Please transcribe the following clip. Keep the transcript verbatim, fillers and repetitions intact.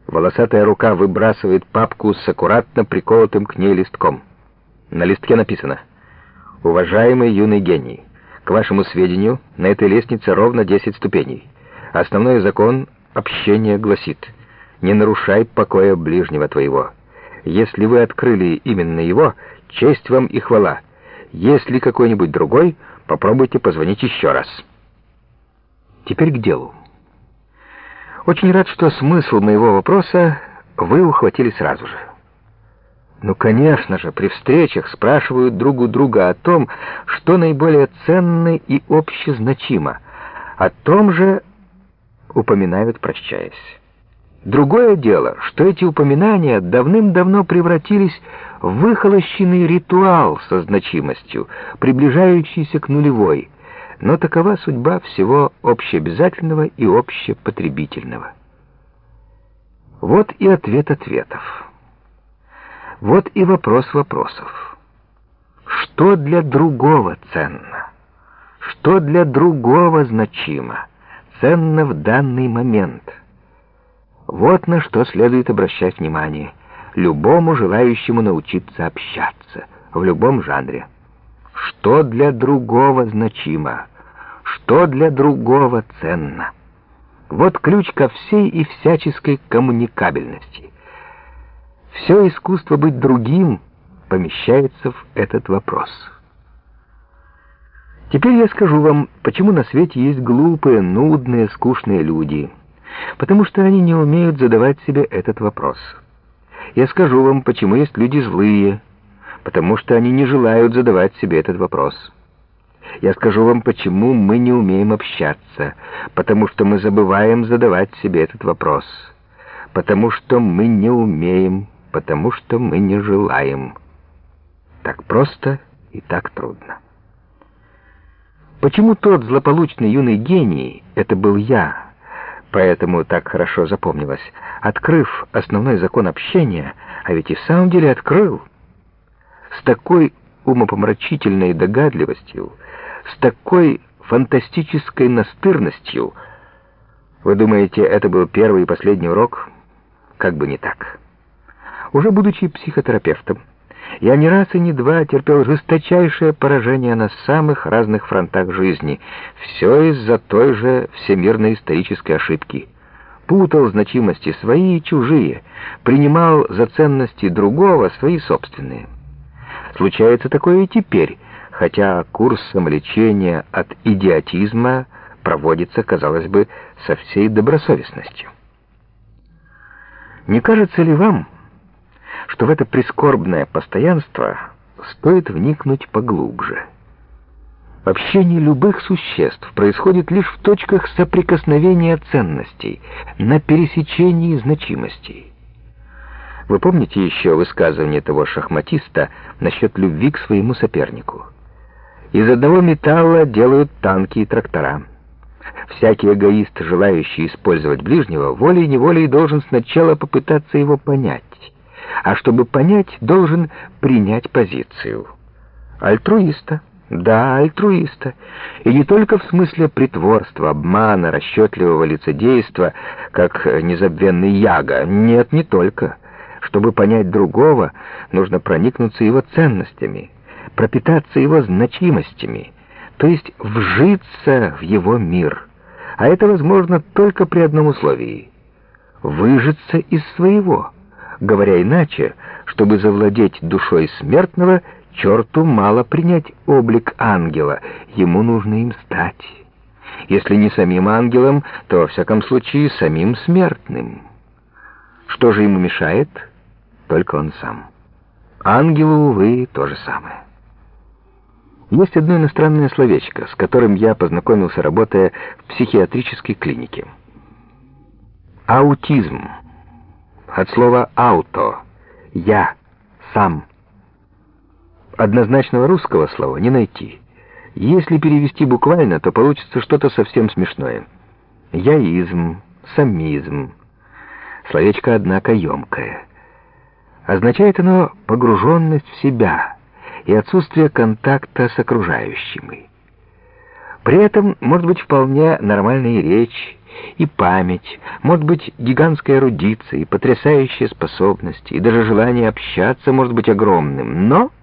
Волосатая рука выбрасывает папку с аккуратно приколотым к ней листком. На листке написано: «Уважаемый юный гений, к вашему сведению, на этой лестнице ровно десять ступеней. Основной закон общения гласит: не нарушай покоя ближнего твоего. Если вы открыли именно его, честь вам и хвала. Если какой-нибудь другой, попробуйте позвонить еще раз». Теперь к делу. Очень рад, что смысл моего вопроса вы ухватили сразу же. Ну, конечно же, при встречах спрашивают друг у друга о том, что наиболее ценно и общезначимо. О том же упоминают, прощаясь. Другое дело, что эти упоминания давным-давно превратились в выхолощенный ритуал со значимостью, приближающийся к нулевой. Но такова судьба всего общеобязательного и общепотребительного. Вот и ответ ответов. Вот и вопрос вопросов. Что для другого ценно? Что для другого значимо, ценно в данный момент? Вот на что следует обращать внимание любому желающему научиться общаться в любом жанре. Что для другого значимо? Что для другого ценно? Вот ключ ко всей и всяческой коммуникабельности. Все искусство быть другим помещается в этот вопрос. Теперь я скажу вам, почему на свете есть глупые, нудные, скучные люди. Потому что они не умеют задавать себе этот вопрос. Я скажу вам, почему есть люди злые. Потому что они не желают задавать себе этот вопрос. Я скажу вам, почему мы не умеем общаться. Потому что мы забываем задавать себе этот вопрос. Потому что мы не умеем, потому что мы не желаем. Так просто и так трудно. Почему тот злополучный юный гений, это был я, поэтому так хорошо запомнилось, открыв основной закон общения, а ведь и в самом деле открыл, с такой умопомрачительной догадливостью, с такой фантастической настырностью. Вы думаете, это был первый и последний урок? Как бы не так. Уже будучи психотерапевтом, я не раз и не два терпел жесточайшее поражение на самых разных фронтах жизни. Все из-за той же всемирной исторической ошибки. Путал значимости свои и чужие, принимал за ценности другого свои собственные. Случается такое и теперь, хотя курс самолечения от идиотизма проводится, казалось бы, со всей добросовестностью. Не кажется ли вам, что в это прискорбное постоянство стоит вникнуть поглубже? Общение любых существ происходит лишь в точках соприкосновения ценностей, на пересечении значимостей. Вы помните еще высказывание того шахматиста насчет любви к своему сопернику? Из одного металла делают танки и трактора. Всякий эгоист, желающий использовать ближнего, волей-неволей должен сначала попытаться его понять, а чтобы понять, должен принять позицию альтруиста. Да, альтруиста. И не только в смысле притворства, обмана, расчетливого лицедейства, как незабвенный Яго. Нет, не только. Чтобы понять другого, нужно проникнуться его ценностями, пропитаться его значимостями, то есть вжиться в его мир. А это возможно только при одном условии — выжиться из своего. Говоря иначе, чтобы завладеть душой смертного, черту мало принять облик ангела, ему нужно им стать. Если не самим ангелом, то, во всяком случае, самим смертным. Что же ему мешает? Только он сам. Ангелу, увы, то же самое. Есть одно иностранное словечко, с которым я познакомился, работая в психиатрической клинике. Аутизм. От слова «ауто» — «я», «сам». Однозначного русского слова не найти. Если перевести буквально, то получится что-то совсем смешное. Яизм, самизм. Словечко, однако, емкое. Означает оно погруженность в себя и отсутствие контакта с окружающими. При этом может быть вполне нормальная речь и память, может быть, гигантская эрудиция, и потрясающие способности, и даже желание общаться может быть огромным, но